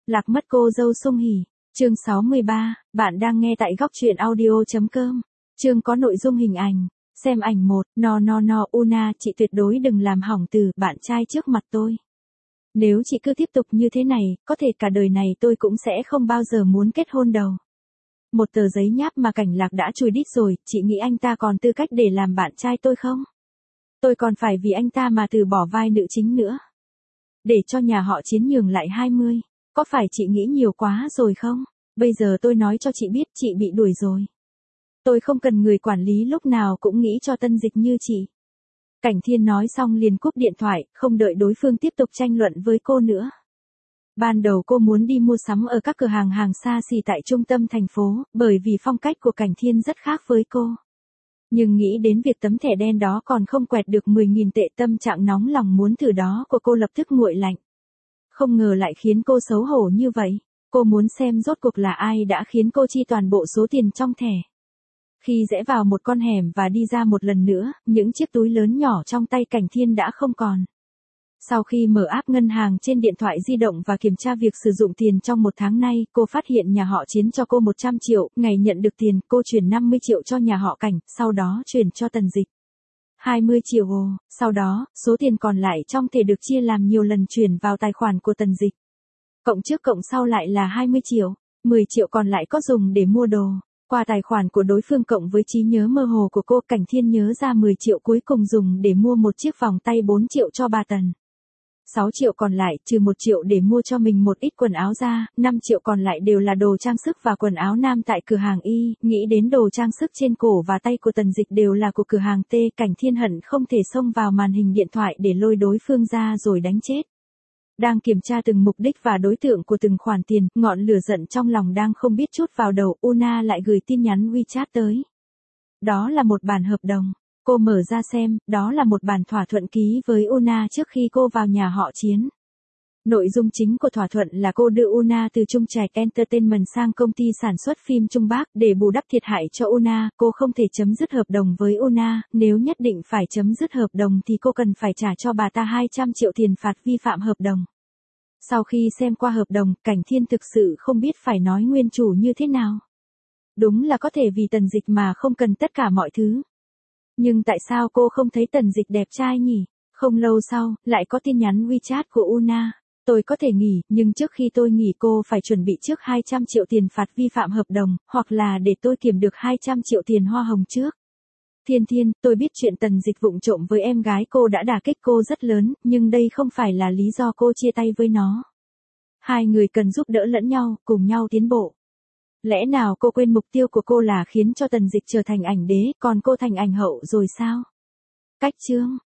Lạc mất cô dâu Sung Hỉ. Chương 63, bạn đang nghe tại góc truyện audio.com. Chương có nội dung hình ảnh. Xem ảnh 1, no, Una, chị tuyệt đối đừng làm hỏng từ bạn trai trước mặt tôi. Nếu chị cứ tiếp tục như thế này, có thể cả đời này tôi cũng sẽ không bao giờ muốn kết hôn đâu. Một tờ giấy nháp mà Cảnh Lạc đã chùi đít rồi, chị nghĩ anh ta còn tư cách để làm bạn trai tôi không? Tôi còn phải vì anh ta mà từ bỏ vai nữ chính nữa. Để cho nhà họ Chiến nhường lại 20. Có phải chị nghĩ nhiều quá rồi không? Bây giờ tôi nói cho chị biết chị bị đuổi rồi. Tôi không cần người quản lý lúc nào cũng nghĩ cho Tân Dịch như chị. Cảnh Thiên nói xong liền cúp điện thoại, không đợi đối phương tiếp tục tranh luận với cô nữa. Ban đầu cô muốn đi mua sắm ở các cửa hàng xa xỉ tại trung tâm thành phố, bởi vì phong cách của Cảnh Thiên rất khác với cô. Nhưng nghĩ đến việc tấm thẻ đen đó còn không quẹt được 10.000 tệ, tâm trạng nóng lòng muốn thử đó của cô lập tức nguội lạnh. Không ngờ lại khiến cô xấu hổ như vậy. Cô muốn xem rốt cuộc là ai đã khiến cô chi toàn bộ số tiền trong thẻ. Khi rẽ vào một con hẻm và đi ra một lần nữa, những chiếc túi lớn nhỏ trong tay Cảnh Thiên đã không còn. Sau khi mở app ngân hàng trên điện thoại di động và kiểm tra việc sử dụng tiền trong một tháng nay, cô phát hiện nhà họ Chiến cho cô 100 triệu, ngày nhận được tiền, cô chuyển 50 triệu cho nhà họ Cảnh, sau đó chuyển cho Tần Dịch 20 triệu, sau đó, số tiền còn lại trong thẻ được chia làm nhiều lần chuyển vào tài khoản của Tần Dịch. Cộng trước cộng sau lại là 20 triệu, 10 triệu còn lại có dùng để mua đồ. Qua tài khoản của đối phương cộng với trí nhớ mơ hồ của cô, Cảnh Thiên nhớ ra 10 triệu cuối cùng dùng để mua một chiếc vòng tay 4 triệu cho bà Tần. 6 triệu còn lại, trừ 1 triệu để mua cho mình một ít quần áo ra, 5 triệu còn lại đều là đồ trang sức và quần áo nam tại cửa hàng Y, nghĩ đến đồ trang sức trên cổ và tay của Tần Dịch đều là của cửa hàng T, Cảnh Thiên hận không thể xông vào màn hình điện thoại để lôi đối phương ra rồi đánh chết. Đang kiểm tra từng mục đích và đối tượng của từng khoản tiền, ngọn lửa giận trong lòng đang không biết chút vào đầu, Una lại gửi tin nhắn WeChat tới. Đó là một bản hợp đồng. Cô mở ra xem, đó là một bản thỏa thuận ký với Una trước khi cô vào nhà họ Chiến. Nội dung chính của thỏa thuận là cô đưa Una từ Trung Trạch Entertainment sang công ty sản xuất phim Trung Bắc để bù đắp thiệt hại cho Una. Cô không thể chấm dứt hợp đồng với Una, nếu nhất định phải chấm dứt hợp đồng thì cô cần phải trả cho bà ta 200 triệu tiền phạt vi phạm hợp đồng. Sau khi xem qua hợp đồng, Cảnh Thiên thực sự không biết phải nói nguyên chủ như thế nào. Đúng là có thể vì Tần Dịch mà không cần tất cả mọi thứ. Nhưng tại sao cô không thấy Tần Dịch đẹp trai nhỉ? Không lâu sau, lại có tin nhắn WeChat của Una. Tôi có thể nghỉ, nhưng trước khi tôi nghỉ cô phải chuẩn bị trước 200 triệu tiền phạt vi phạm hợp đồng, hoặc là để tôi kiếm được 200 triệu tiền hoa hồng trước. Thiên, tôi biết chuyện Tần Dịch vụng trộm với em gái cô đã đả kích cô rất lớn, nhưng đây không phải là lý do cô chia tay với nó. Hai người cần giúp đỡ lẫn nhau, cùng nhau tiến bộ. Lẽ nào cô quên mục tiêu của cô là khiến cho Tần Dịch trở thành ảnh đế, còn cô thành ảnh hậu rồi sao? Cách chương.